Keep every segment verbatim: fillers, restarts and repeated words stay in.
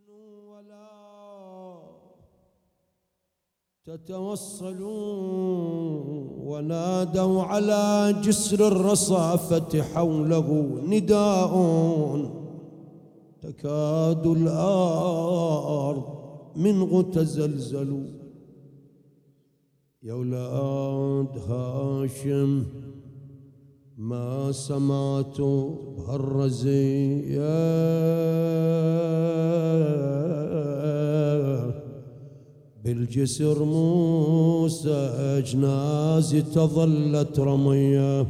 ولا تتوصلوا ونادوا على جسر الرصافة حوله نداء تكاد الأرض منه تزلزل. يا أولاد هاشم ما سمعتوا بهالرزية بالجسر موسى جنازي تظلت رمية.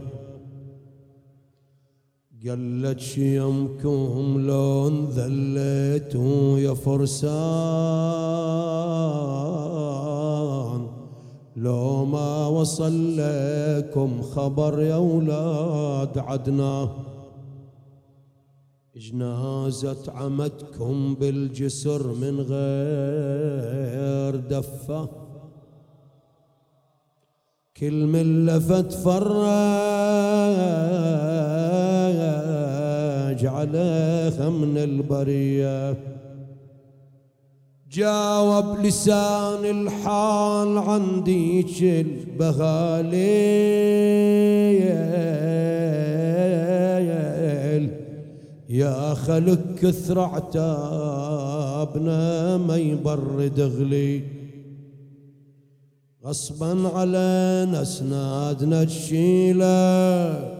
قلت شيمكم لون ذليتوا يا فرسان لو ما وصل لكم خبر يا أولاد عدنا. جنازة عمتكم بالجسر من غير دفة كل من لفت فرج عليها من البرية. جاوب لسان الحال عنديك البغاليل يا خلق كثر عتابنا ما يبرد غلي. غصبا علينا اسنادنا تشيله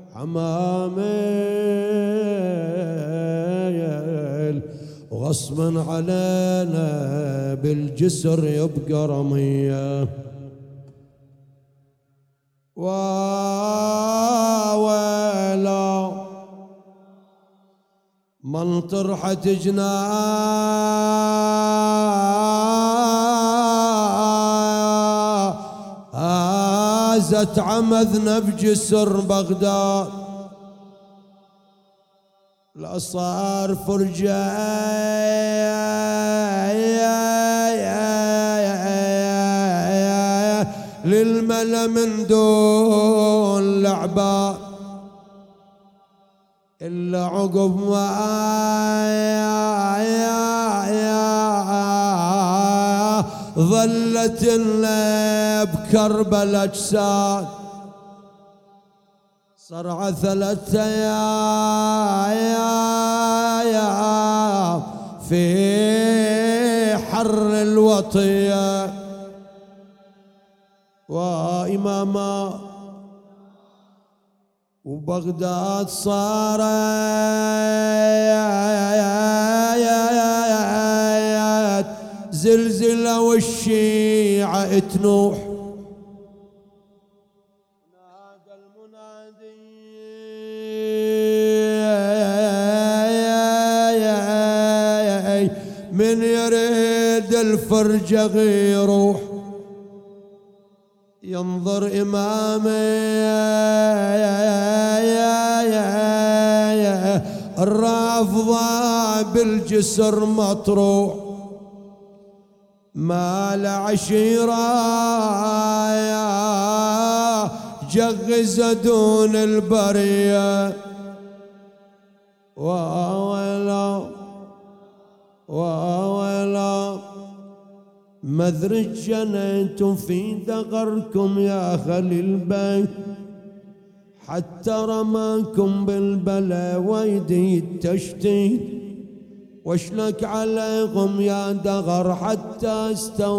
حمامل وغصبا علينا بالجسر يبقى رمية. وويلا من طرحت جنازة عمذنا بجسر بغداد لا صار فرجة للملا من دون لعبة إلا عقب ما ظلت لنا بكربلاء أجساد صرع ثلاث أيام في حر الوطية. وإماما وبغداد صارت زلزلة والشيعة تنوح. نادى المنادي من يريد الفرجة يروح ينظر إمامي الرافضة بالجسر مطروح ما لعشيرة جغز دون البرية. وويلا وويلا مذر جنيتم في دغركم يا خلي البيت حتى رماكم بالبلا ويدي التشتيت واشلك عليكم يا دغر حتى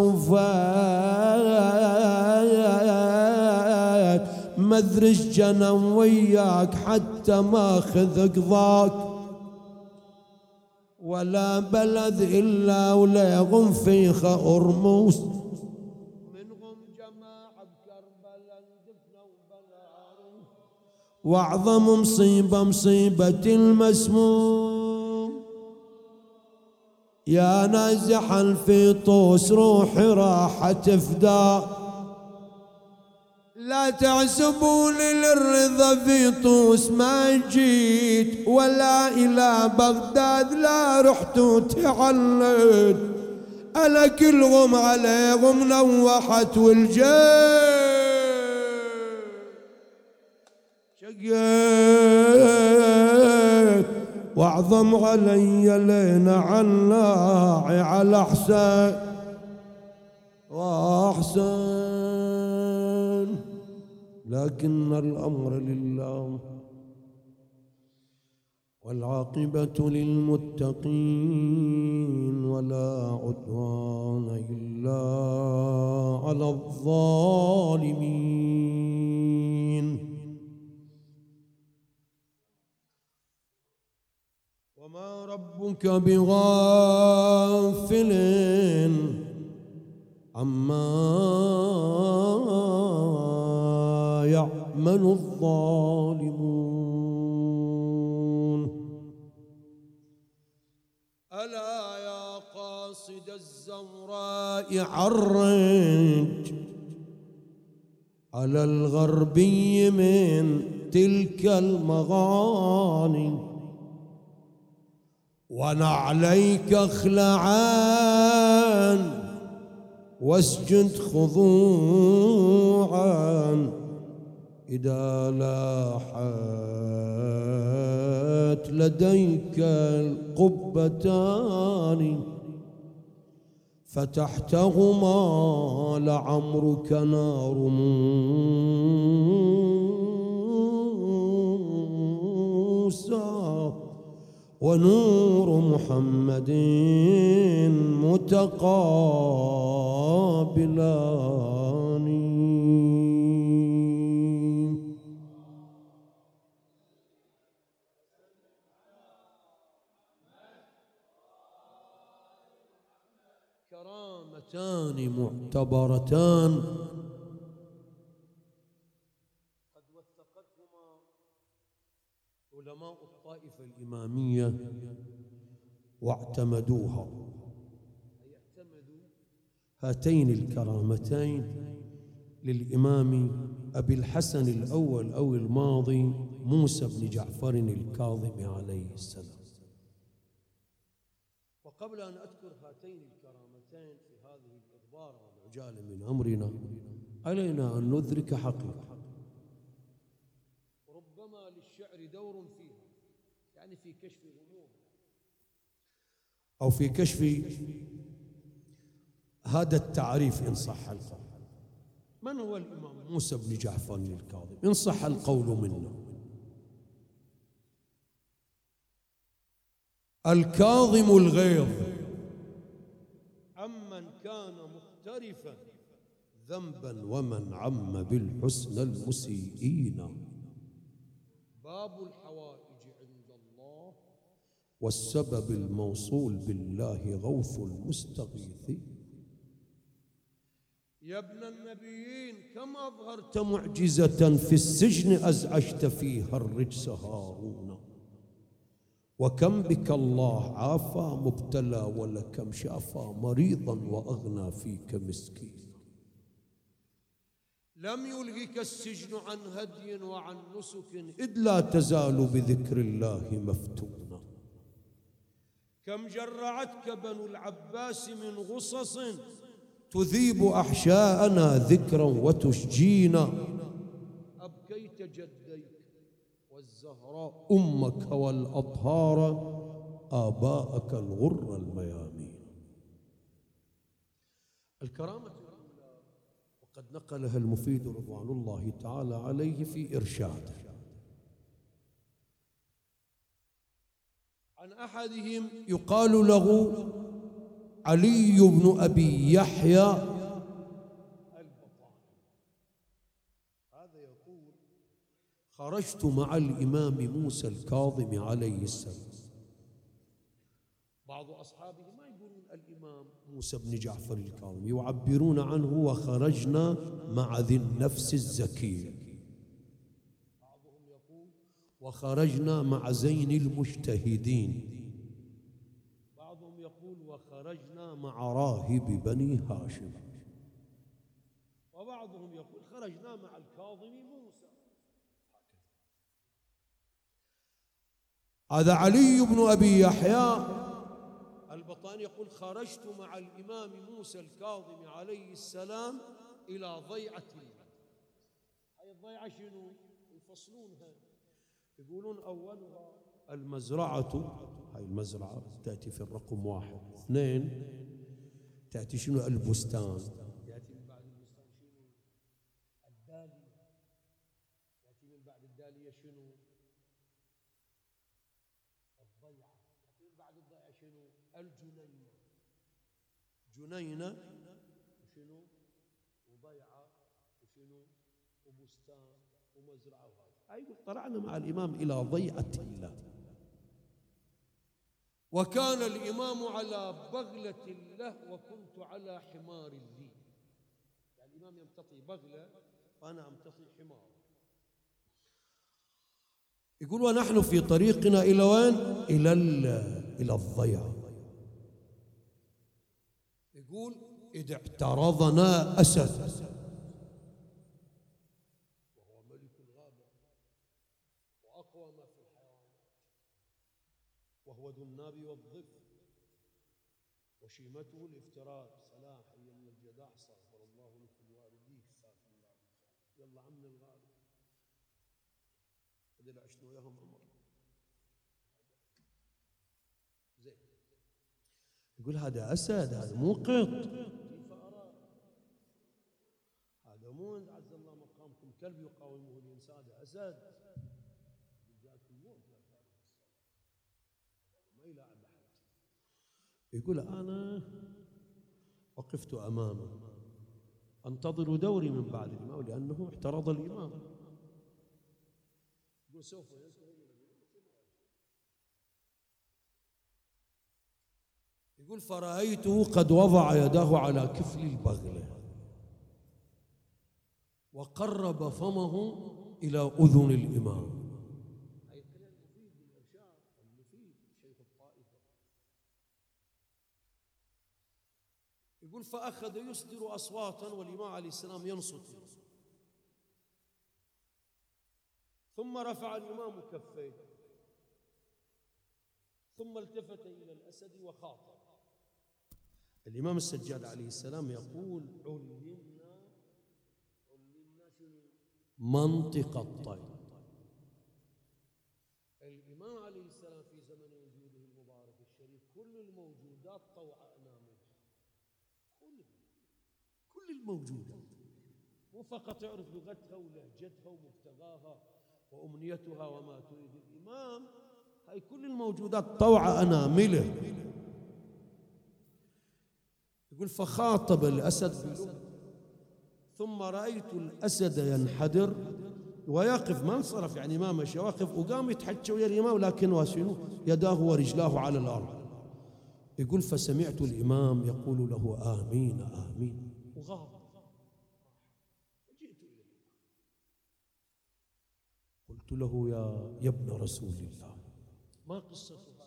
استوفيت مذرج جنم وياك حتى ما خذ قضاك ولا بلد إلا وليغم فيخ أرموس منهم جماعة بكربلاء دفنوا بلارو. وأعظم مصيبة مصيبة المسموم يا نازحا في طوس روحي راحت فداء. لا تعزبوني للرضا في طوس ما جيت ولا إلى بغداد لا رحت وتعلت ألا كلهم عليهم نوحت والجيت شقيت واعظم علي لينا عناعي على حسين واحسن، لكن الامر لله والعاقبة للمتقين ولا عدوان إلا على الظالمين. وما ربك بغافل عما يعمل الظالمون. ألا يا قاصد الزوراء عرج على الغربي من تلك المغاني، ونعليك اخلعان واسجد خضوعا إذا لاحت لديك القبتان، فتحتهما لعمرك نار موسى ونور محمد متقابلان. كرامتان معتبرتان قد وثقتهما علماء الطائفة الإمامية واعتمدوها، أي اعتمدوا هاتين الكرامتين للإمام أبي الحسن الأول أو الماضي موسى بن جعفر الكاظم عليه السلام. وقبل أن أذكر هاتين الكرامتين في هذه الإخبار والعجالة من أمرنا، علينا أن ندرك حقيقة ربما للشعر دور فيها، يعني في كشف الأمور أو في كشف هذا التعريف إن صح القول. من هو الإمام موسى بن جعفر الكاظم إن صح القول منه؟ الكاظم الغيظ عمن كان مقترفا ذنبا ومن عم بالحسن المسيئين، باب الحوائج عند الله والسبب الموصول بالله غوث المستغيثين. يا ابن النبيين كم أظهرت معجزة في السجن أزعجت فيها الرجس هارون، وكم بك الله عافى مبتلى ولكم شافى مريضا وأغنى فيك مسكين. لم يلهك السجن عن هدي وعن نسك إذ لا تزال بذكر الله مفتونا. كم جرعتك بنو العباس من غصص تذيب أحشاءنا ذكرا وتشجينا، أبكيت جديك والزهراء أمك والأطهار آباءك الغر الميامين. الكرامة وقد نقلها المفيد رضوان الله تعالى عليه في إرشاده عن أحدهم يقال له علي بن أبي يحيى البطاني. هذا يقول خرجت مع الإمام موسى الكاظم عليه السلام. بعض أصحابه ما يقولون الإمام موسى بن جعفر الكاظم، يعبرون عنه وخرجنا مع ذي النفس الزكية. بعضهم يقول وخرجنا مع زين المجتهدين، بعضهم يقول وخرجنا مع راهب بني هاشم، وبعضهم يقول خرجنا مع الكاظم موسى. هذا علي بن أبي يحيى البطاني يقول خرجت مع الإمام موسى الكاظم عليه السلام إلى ضيعة الله. هاي الضيعة شنو؟ يفصلونها، يقولون أولها المزرعة، هاي المزرعة تأتي في الرقم واحد. اثنين تأتي شنو؟ البستان، يأتي من بعد البستان شنو؟ الدالية، يأتي من بعد الدالية شنو؟ الضيعة، يأتي من بعد الضيعة شنو؟ الجنينة، جنينة وشنو؟ وضيعة وشنو؟ وبستان ومزرعة. وهذا أي طلعنا مع الإمام إلى ضيعة الله، وكان الإمام على بغلة له وكنت على حمار لي. يعني الإمام يمتطي بغلة وأنا أمتطي حمار. يقول ونحن في طريقنا إلى وين؟ إلى إلى الضيعة. يقول إذ اعترضنا أسد وهو ملك الغابة وأقوى ما في الحيوانات، وهو ذو الناب والظفر وشيمته الافتراس. سلام حي من الجداع، استغفر الله لكم والديك، استغفر الله. يلا عمنا الغالي هذول عشنا وياهم عمر زين. يقول هذا أسد، هذا مو قط، كيف أرى؟ هذا مو عز الله مقامكم كلب يقاومه الإنسان، هذا أسد. ما يلاعب أحد. يقول أنا وقفت أمامه أنتظر دوري من بعد الإمام لأنه اعترض الإمام. يقول سوف يقول فرأيته قد وضع يداه على كفل البغلة وقرب فمه إلى أذن الإمام. يقول فأخذ يصدر أصواتا والإمام عليه السلام ينصت، ثم رفع الإمام كفيه ثم التفت إلى الأسد وخاطب. الإمام السجاد عليه السلام يقول علمنا علمنا شنو؟ منطق الطير. الإمام عليه السلام في زمن وجوده المبارك الشريف كل الموجودات طوع أنامه، كل كل الموجودات، مو فقط يعرف لغتها ولهجتها ومبتغاها وأمنيتها وما تريد الإمام، هاي كل الموجودات طوع أنامله. يقول فخاطب الأسد بلغة ثم رأيت الأسد ينحدر ويقف، ما انصرف يعني ما مشى، واقف وقام يتحكى ويا الإمام لكن واسنه يداه ورجلاه على الأرض. يقول فسمعت الإمام يقول له آمين آمين وغاب. جئت إليه قلت له يا يا ابن رسول الله ما قصة هذا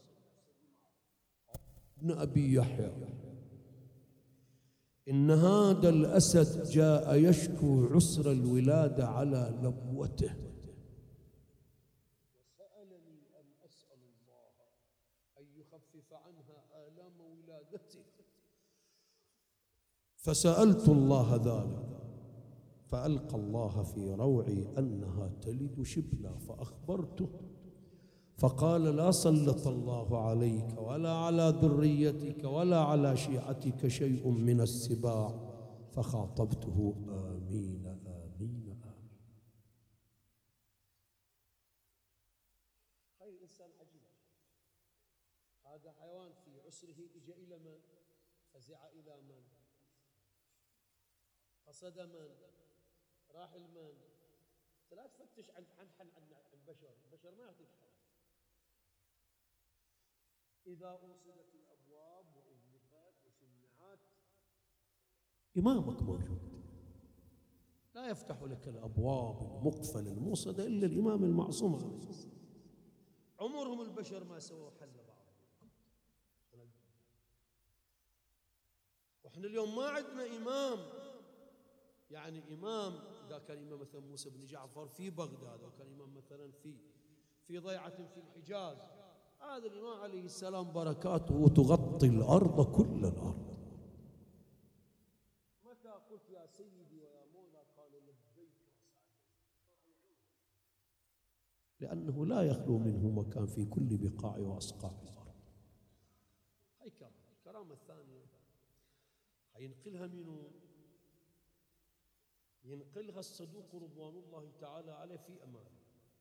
ابن أبي يحيى؟ إن هذا الأسد جاء يشكو عسر الولادة على لبوته وسألني أن أسأل الله أن يخفف عنها آلام ولادته، فسألت الله ذلك فألقى الله في روعي أنها تلد شبلا، فأخبرته فقال لا سلط الله عليك ولا على ذريتك ولا على شيعتك شيء من السباع. فخاطبته آمين آمين آمين. هاي الإنسان عجيب، هذا حيوان في عسره إجا إلى من؟ فزع إلى من؟ قصد من؟ راح المن؟ لا تفتش عن عن عن البشر، البشر ما يعطيك حل. إذا أوصلت الأبواب وأغلقت وسمعت إمامك موجود، لا يفتح لك الأبواب المقفلة الموصدة إلا الإمام المعصوم عليه السلام. عمرهم البشر ما سووا حل بعضهم، وإحنا اليوم ما عندنا إمام، يعني إمام إذا كان إمام مثلا موسى بن جعفر في بغداد، أو كان إمام مثلا في في ضيعة في الحجاز، هذا الإمام عليه السلام بركاته تغطي الأرض كل الأرض. متى قلت يا سيدي ويا مولاي قال لبيك وسعديك، لأنه لا يخلو منه مكان في كل بقاع وأصقاع الأرض. هاي كرامة. الكرامة الثانية هينقلها منه، ينقلها الصدوق رضوان الله تعالى عليه في أمانه،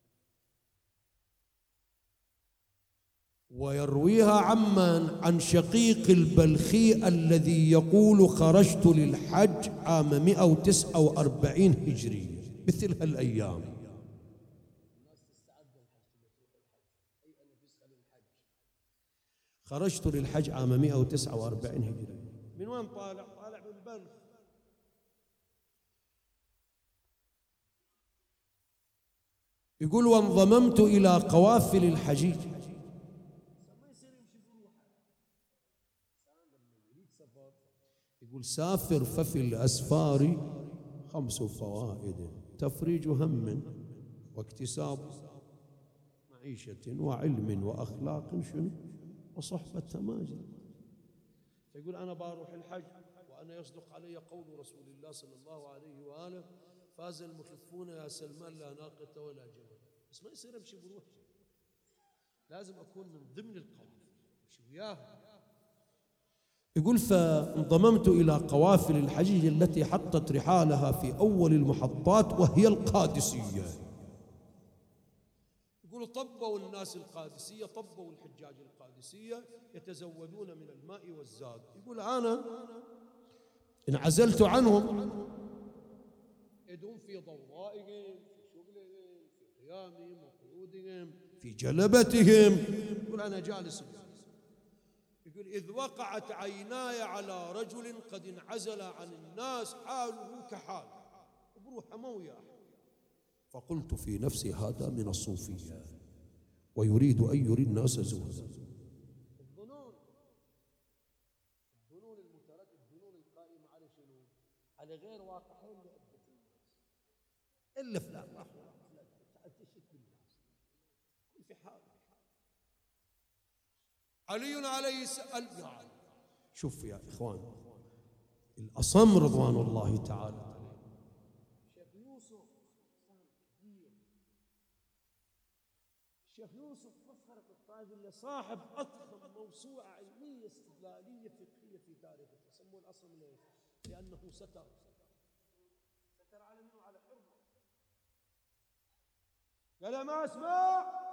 ويرويها عمن عن شقيق البلخي الذي يقول خرجت للحج عام مئة وتسعة وأربعين هجرية مثل هالأيام. خرجت للحج عام مئة وتسعة وأربعين هجرية. من وين طالع؟ طالع من بلخ. يقول وانضممت إلى قوافل الحجيج. يقول سافر ففي الأسفار خمس فوائد: تفريج هم واكتساب معيشة وعلم وأخلاق شنو وصحبة ماجد. فيقول أنا بروح الحج وأنا يصدق علي قول رسول الله صلى الله عليه وآله: فاز المخفون يا سلمان لا ناقة ولا جمل. بس ما يصير أمشي بروحي، لازم أكون من ضمن القوافل أمشي وياهم. يقول فانضممت إلى قوافل الحجيج التي حطت رحالها في أول المحطات وهي القادسية. يقولوا طبوا الناس القادسية، طبوا الحجاج القادسية يتزودون من الماء والزاد. يقول أنا انعزلت عنهم، يدوم في ضوضائهم، في شغلهم، في قيامهم وقعودهم، في جلبتهم. يقول أنا جالس. يقول إذ وقعت عيناي على رجل قد انعزل عن الناس حاله كحال بروحه مو وياه، فقلت في نفسي هذا من الصوفية ويريد أن يري الناس زهدا. الظنون الظنون المتردد، الظنون القائمة على شنو؟ على غير واقعين لعدة الناس إلا فلان راح تشك الناس في حال. علي عليه السلام يعني شوف يا إخوان الأصم رضوان الله تعالى عليه، الشيخ يوسف الشيخ يوسف مفخرة الطائف اللي صاحب أضخم موسوعة علمية استدلالية فقهية في تاريخه. سموه الأصم ليش؟ لأنه ستر ستر على منه على حرمة. قال ما أسمع،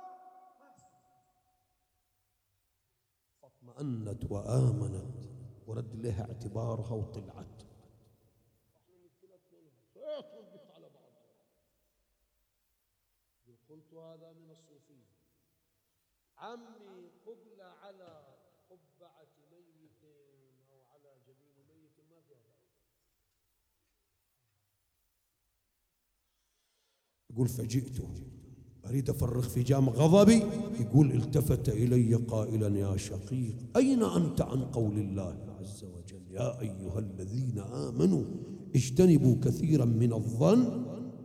فاطمأنت وآمنت ورد لها اعتبارها وطلعت. على بعض. قلت هذا من الصوفية. عمي قبل على قبعة ميت أو على جبين ميت ما فيها داعي. يقول فجئته أريد أفرغ في جام غضبي. يقول التفت إلي قائلا يا شقيق أين أنت عن قول الله عز وجل يا أيها الذين آمنوا اجتنبوا كثيرا من الظن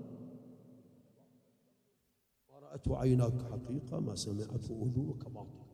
ورأت عيناك حقيقة ما سمعته أذنك باطل.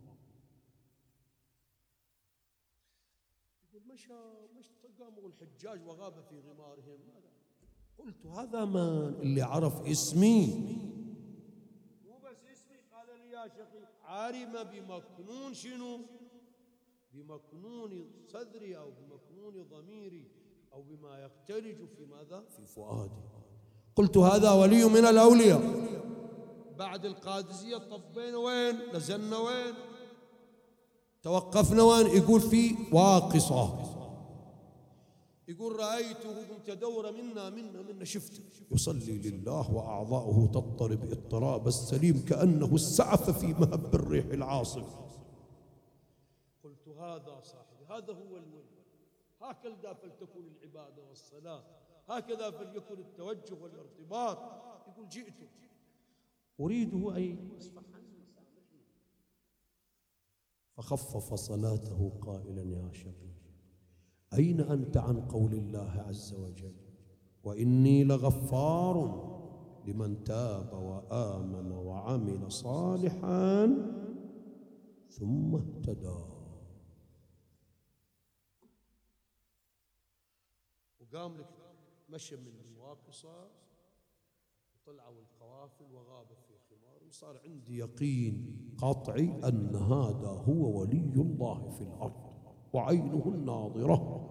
يقول مشى مشى قاموا الحجاج وغاب في غمارهم. قلت هذا من اللي عرف اسمي مو بس اسمي، قال لي يا شقيق عارم بمكنون شنو؟ بمكنون صدري أو بمكنون ضميري أو بما يختلج في ماذا؟ في فؤادي. قلت هذا ولي من الأولياء. بعد القادسية طبينا وين؟ نزلنا وين؟ توقفنا وين؟ يقول في واقصة. يقول رأيته متدور منا منا منا شفته يصلي لله وأعضاؤه تضطرب اضطراب السليم كأنه السعف في مهب الريح العاصف. قلت هذا صاحبي، هذا هو الولي، هكذا فلتكن العبادة والصلاة، هكذا فليكن التوجه والارتباط. يقول جئت أريده أن يصفح عني يسامحني، فخفف صلاته قائلا يا شقيق أين أنت عن قول الله عز وجل وإني لغفار لمن تاب وآمن وعمل صالحا ثم اهتدى. وقام لك مشى من الواقصة طلعوا القوافل وغابت في خمار، وصار عندي يقين قطعي أن هذا هو ولي الله في الأرض وعينه الناظرة.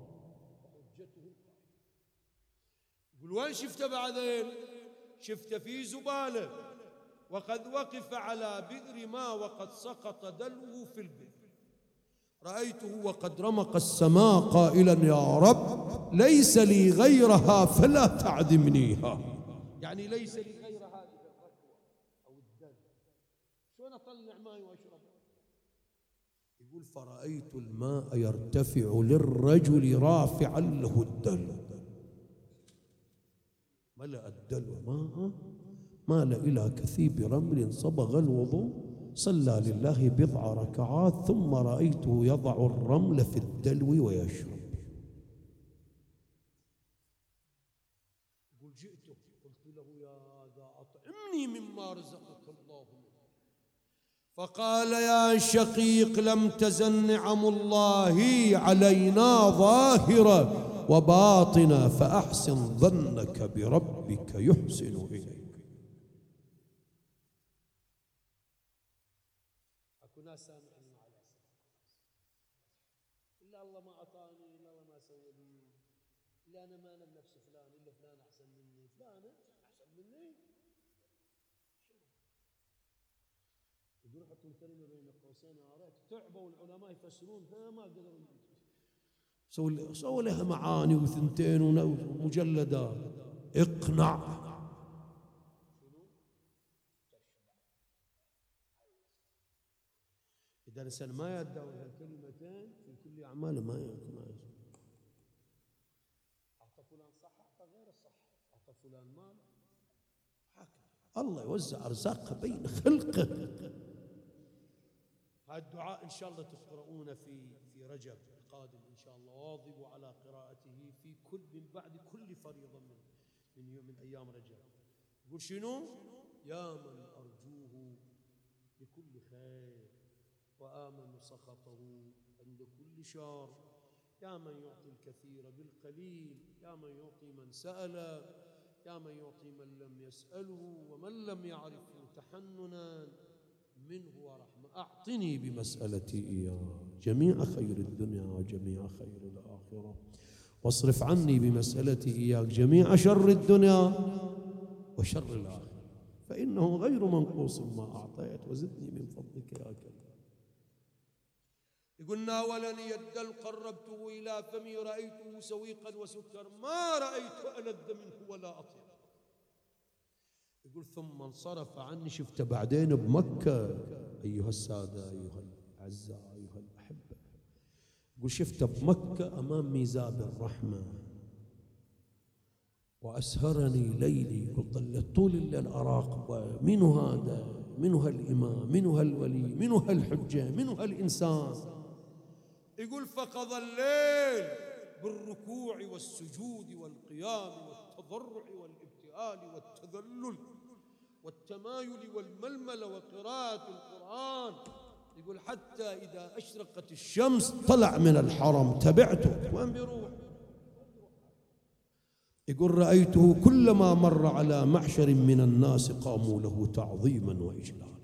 يقول وين شفته بعدين؟ شفته في زبالة وقد وقف على بئر ماء وقد سقط دلوه في البئر، رأيته وقد رمق السماء قائلا يا رب ليس لي غيرها فلا تعدمنيها. يعني ليس لي غير هذه الركوة أو الدلو، شلون أطلع ماء وأشرب؟ يقول فرأيت الماء يرتفع للرجل رافعا له الدلو، ملأ الدلو ماء مال إلى كثيب رمل صبغ الوضوء، صلى لله بضع ركعات ثم رأيته يضع الرمل في الدلو ويشرب. يقول جئته قلت له يا هذا أطعمني مما رزقك الله، فقال يا شقيق لم تزن نعم الله علينا ظاهرة وباطنة فأحسن ظنك بربك يحسن إليك. أكو ناس سامعين على إلا الله ما أعطاني، إلا الله ما سوى لي، إلا أنا ما أنا بنفس فلان، إلا فلان أحسن مني، فلان أحسن مني. يقول حطوا الكلمة بين قوسين عرفت، تعبوا العلماء يفسرونها ما قدروا سووا سووا لها معاني وثنتين ومجلدات. اقنع إذا الإنسان ما يدعو هالكلمتين في كل أعماله ما يسمع. أعطى فلان صح، أعطى غير الصح، أعطى فلان مال، الله يوزع أرزاقه بين خلقه. هذا الدعاء إن شاء الله تقرؤون في في رجب القادم إن شاء الله، واظبوا على قراءته في كل من بعد كل فريضة من من يوم من أيام رجب. يقول شنو؟ يا من أرجوه بكل خير وآمن سخطه عند كل شر، يا من يعطي الكثير بالقليل، يا من يعطي من سأل، يا من يعطي من لم يسأله ومن لم يعرفه تحننا منه ورحمة، أعطني بمسألتي إياه جميع خير الدنيا وجميع خير الآخرة، واصرف عني بمسألتي إياك جميع شر الدنيا وشر الآخرة، فإنه غير منقوص ما أعطيت، وزدني من فضلك يا كريم. يقول ناولني الدلو قربته إلى فمي رأيته سويقا وسكر، ما رأيت ألذ منه ولا أطيب. يقول ثم انصرف عني، شفت بعدين بمكة أيها السادة أيها الأعزاء أيها الأحبة، يقول شفت بمكة أمام ميزاب الرحمة وأسهرني ليلي، يقول ظلت طول الليل أراقبه، منو هذا؟ منو هالإمام؟ منو هالولي؟ منو هالحجة؟ منو هالإنسان؟ يقول فقضى الليل بالركوع والسجود والقيام والتضرع والابتهال والتذلل والتمايل والململة وقراءة القرآن. يقول حتى إذا أشرقت الشمس طلع من الحرم تبعته، وين بيروح؟ يقول رأيته كلما مر على معشر من الناس قاموا له تعظيما وإجلالا.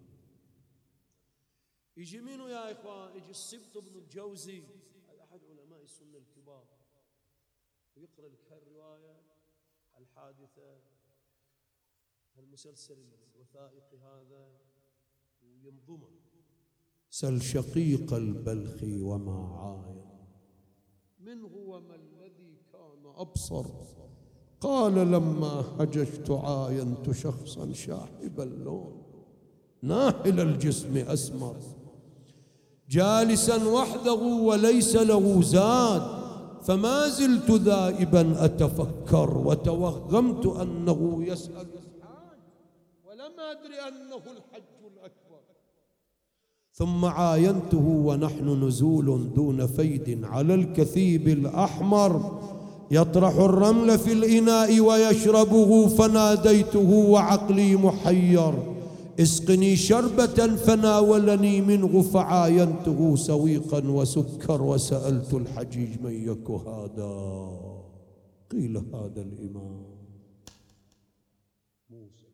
يجي منو يا إخوان؟ يجي السبط بن الجوزي، أحد علماء السنة الكبار، ويقرأ لك هالرواية الحادثة المسلسل الوثائقي هذا وينظمه. سل شقيق البلخي وما عاين، من هو ما الذي كان أبصر، قال لما هججت عاينت شخصا شاحب اللون ناحل الجسم أسمر، جالسا وحده وليس له زاد، فما زلت ذائبا أتفكر وتوهمت أنه يسأل الحاج ولم أدري أنه الحج الأكبر، ثم عاينته ونحن نزول دون فيد على الكثيب الأحمر، يطرح الرمل في الإناء ويشربه، فناديته وعقلي محير اسقني شربة، فناولني منه فعاينته سويقا وسكر، وسألت الحجيج من يك هذا؟ قيل هذا الإمام. موسى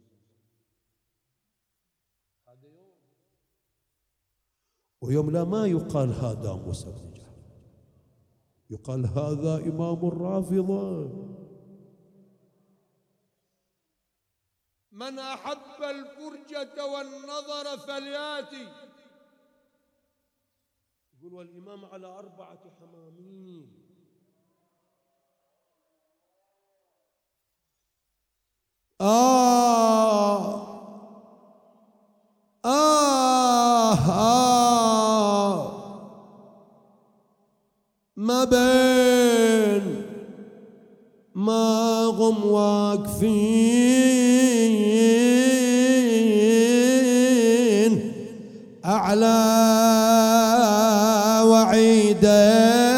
هذا يوم، ويوم لا ما يقال هذا موسى بن جعفر، يقال هذا إمام الرافضة. من أحب الفرجة والنظر فلياتي. يقول والإمام على أربعة حمامين. آه آه آه ما بين ما هم واقفين أعلى وعيده،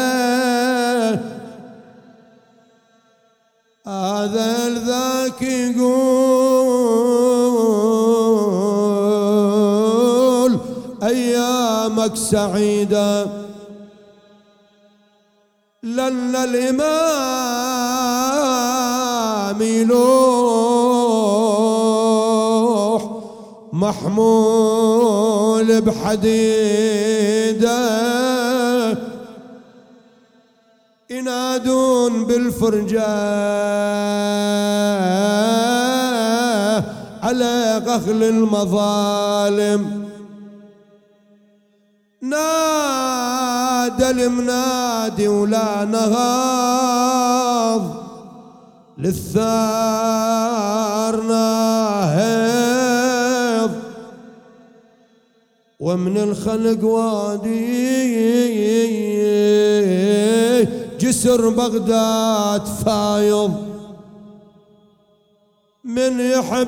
هذا الذاك يقول أيامك سعيدة، لأن الإمام يلوح محمول بحديده، ينادون بالفرجة على غغل المظالم. نادى المنادي ولا نهض للثار ناهض، ومن الخلق وادي جسر بغداد فايض، من يحب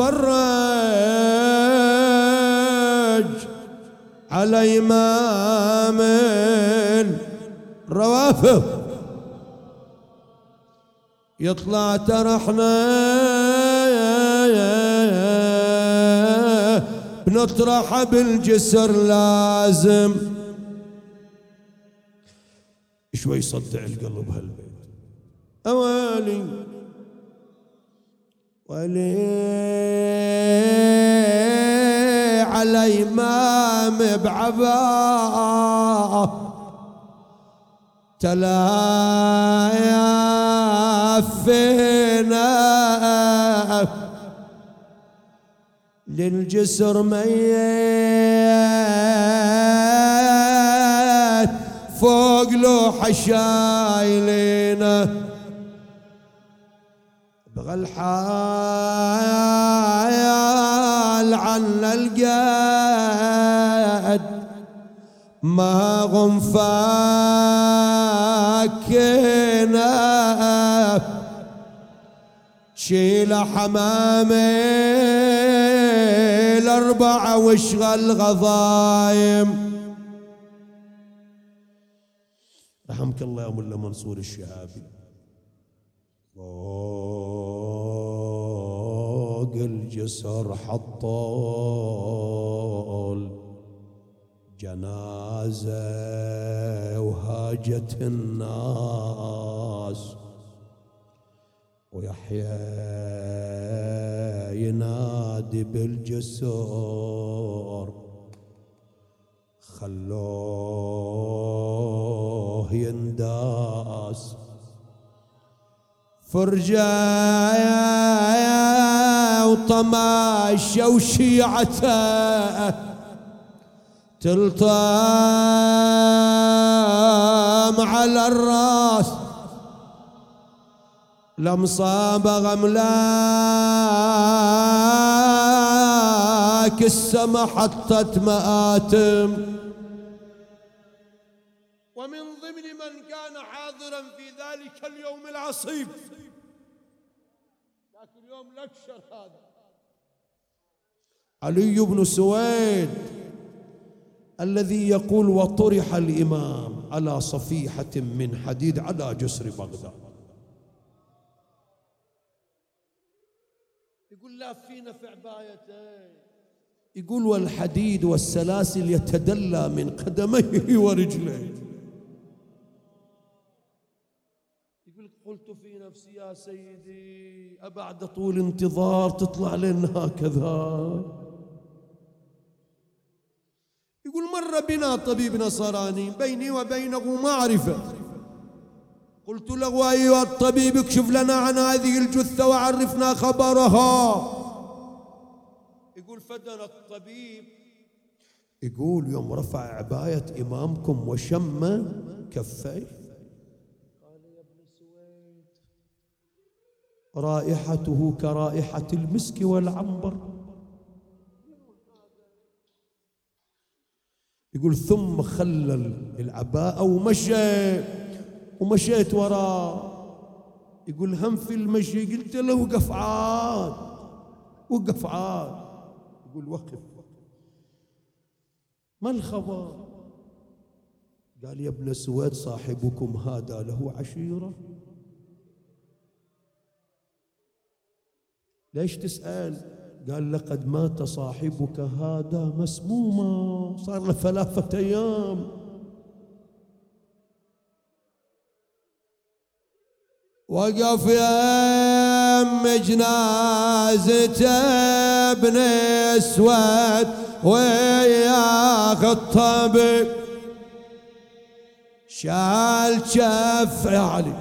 يتفرج على إمام الروافض يطلع ترحنا بنطرح بالجسر لازم. شوي يصدع القلب هالبيت. أوالي ولي على إمام بعباء تلايفنا للجسر ميت فوق لوحة شايلينه، بغى الحيال عنا القاد ما غم فاكنا، شيل حمامي الأربعة واشغل غضايم. رحمك الله يا ملا منصور الشهابي. فوق الجسر حطوا جنازة وهاجت الناس، ويحيى ينادي بالجسر خلوه ينداس، فرجة وطماشة وشيعته تلطم على الراس، لمصابغ أملاك السما حطت مآتم. ومن ضمن من كان حاضرا في ذلك اليوم العصيب، لكن اليوم لكشر هذا، علي بن سويد الذي يقول وطرح الإمام على صفيحة من حديد على جسر بغداد. يقول لا فينا في عبايته، يقول والحديد والسلاسل يتدلى من قدميه ورجليه. يقول قلت في نفسي يا سيدي أبعد طول انتظار تطلع لنا هكذا. يقول مر بنا طبيب نصراني بيني وبينه معرفة، قلت له أيها الطبيب اكشف لنا عن هذه الجثة وعرفنا خبرها. يقول فدنا الطبيب، يقول يوم رفع عباية إمامكم وشم كفيه قال يا ابن سويد رائحته كرائحة المسك والعنبر. يقول ثم خلل العباءة ومشى ومشيت وراه. يقول هم في المشي قلت له وقف عاد وقف عاد. يقول وقف، ما الخبر؟ قال يا ابن سويد صاحبكم هذا له عشيرة. ليش تسأل؟ قال لقد مات صاحبك هذا مسموما، صار له ثلاثة أيام. وقف يا أم جنازته ابن اسود وياك الطبيب، شال شف يا علي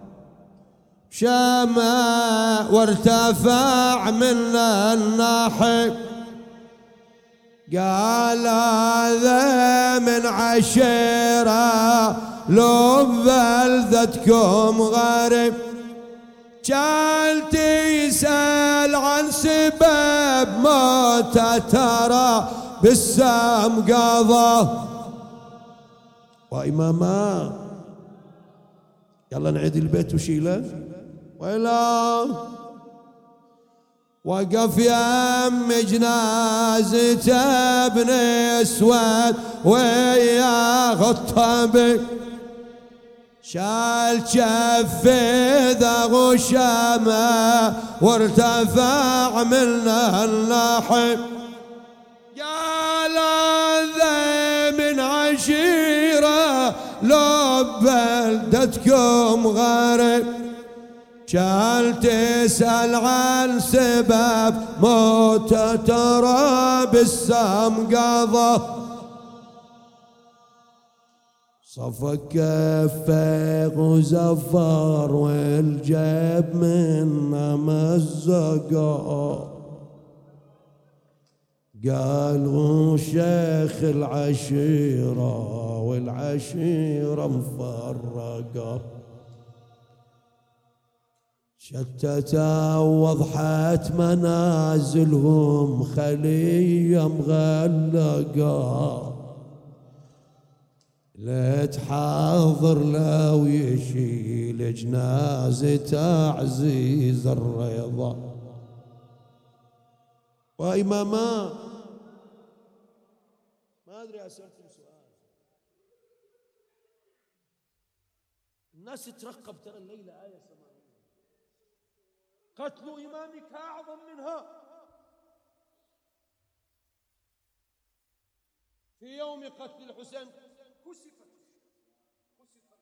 شمع وارتفع من الناحي، قال هذا من عشيرة لو بلدتكم غريب. كان تسأل عن سبب موته ترى بالسم قضى. وإماما يلا نعيد البيت وشيله ويلا. وقف يا أم جنازته ابن اسود وياه الطبيب، شال شف ذا غشامه وارتفع منه الناحي، قال ذا من عشيرة لو بلدتكم غريب. كان تسأل عن سبب موته ترى بالسم قضى. صفى كفه وزفر والجيب منه مزقه، قالوا شيخ العشيرة والعشيرة مفرقة، شتتا وضحت منازلهم خلية مغلقة، لا تحاضر لو يشيل جنازة عزيز الرضا. وإماما ما أدري أسألكم سؤال، الناس تترقب ترى الليلة آية سماوية، قتل إمامك أعظم منها. في يوم قتل الحسين كسفت كسفت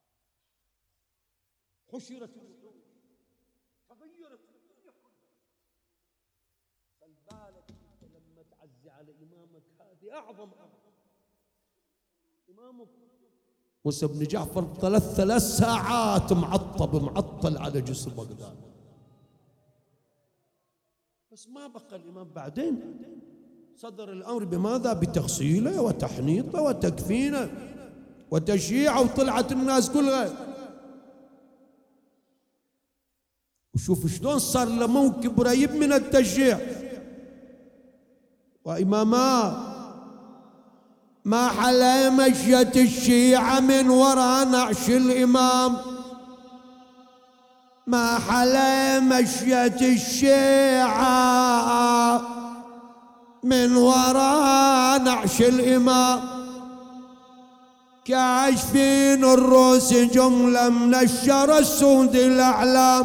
حشرت الوحوش، تغيرت الدنيا كلها. فالبالك لما تعزي على إمامك هذه أعظم أمر. إمامك موسى بن جعفر ثلاث ثلاث ساعات معطب معطل على جسر بغداد، بس ما بقى الإمام. بعدين صدر الأمر بماذا؟ بتغسيله وتحنيطه وتكفينه وتشييعه، وطلعت الناس كلها. وشوف شلون صار له موكب قريب من التشييع. وإماما ما حلا مشيت الشيعة من وراء نعش الإمام، ما حلا مشيت الشيعة من وراء نعش الإمام، كاشفين الروس جملة من الشر السود الأعلام،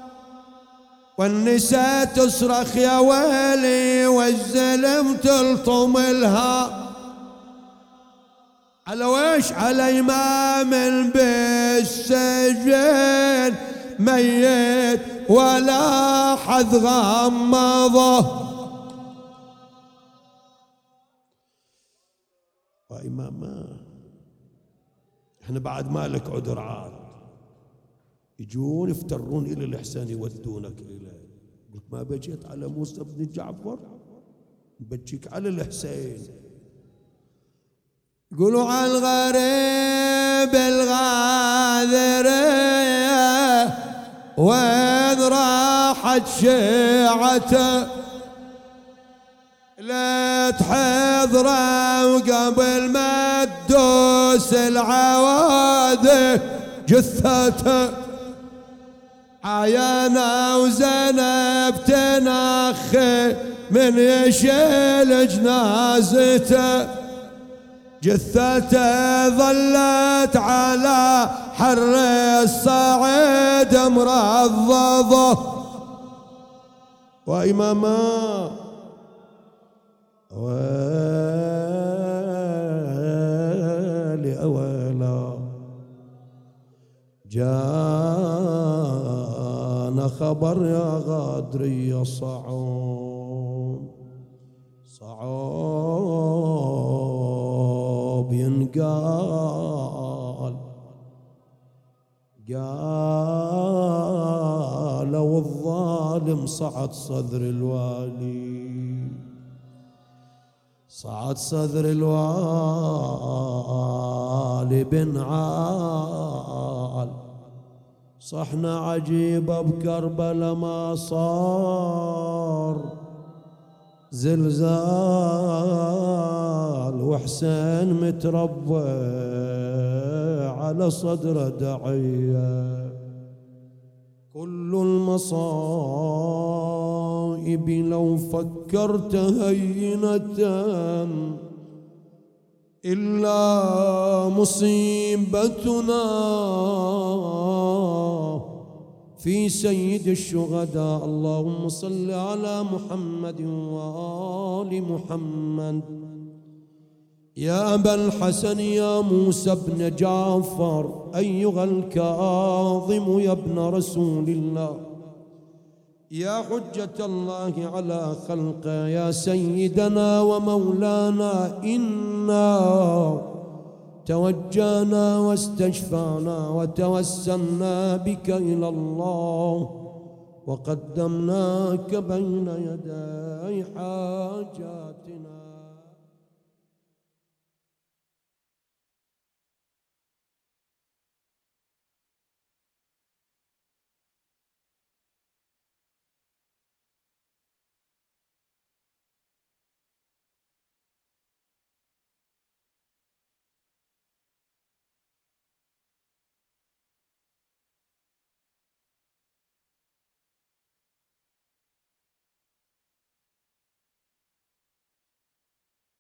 والنساء تصرخ يا ويلي والزلم تلطم الها. على ويش؟ على إمام البيت السجن ميت ولا حد غمضه. وإماما احنا بعد مالك عذر عاد، يجون يفترون إلى الإحسان يودونك إليه. قلت ما بجيت على موسى بن جعفر، بجيك على الحسين. قولوا على الغريب الغاذرية وين راحت شيعته، لا تحضره وقبل ما تدوس العواده جثته. عيانا وزينب تنخي من يشيل جنازته، جثته ظلت على حر الصعيد مرضضه. وإماما ويلي أويلا جانا خبر يا غادري صعون، صعوب ينقال، قالوا الظالم صعد صدر الوالي، صعد صدر الوالي بن عال. صحنا عجيبة بكربلاء ما صار زلزال، وحسين متربى على صدر دعية. كل المصائب لو فكرت هينة إلا مصيبتنا في سيد الشهداء. اللهم صل على محمد وآل محمد. يا أبا الحسن يا موسى بن جعفر أيها الكاظم يا ابن رسول الله، يا حجة الله على خلقه، يا سيدنا ومولانا، إنا توجهنا واستشفعنا وتوسلنا بك إلى الله وقدمناك بين يدي حاجات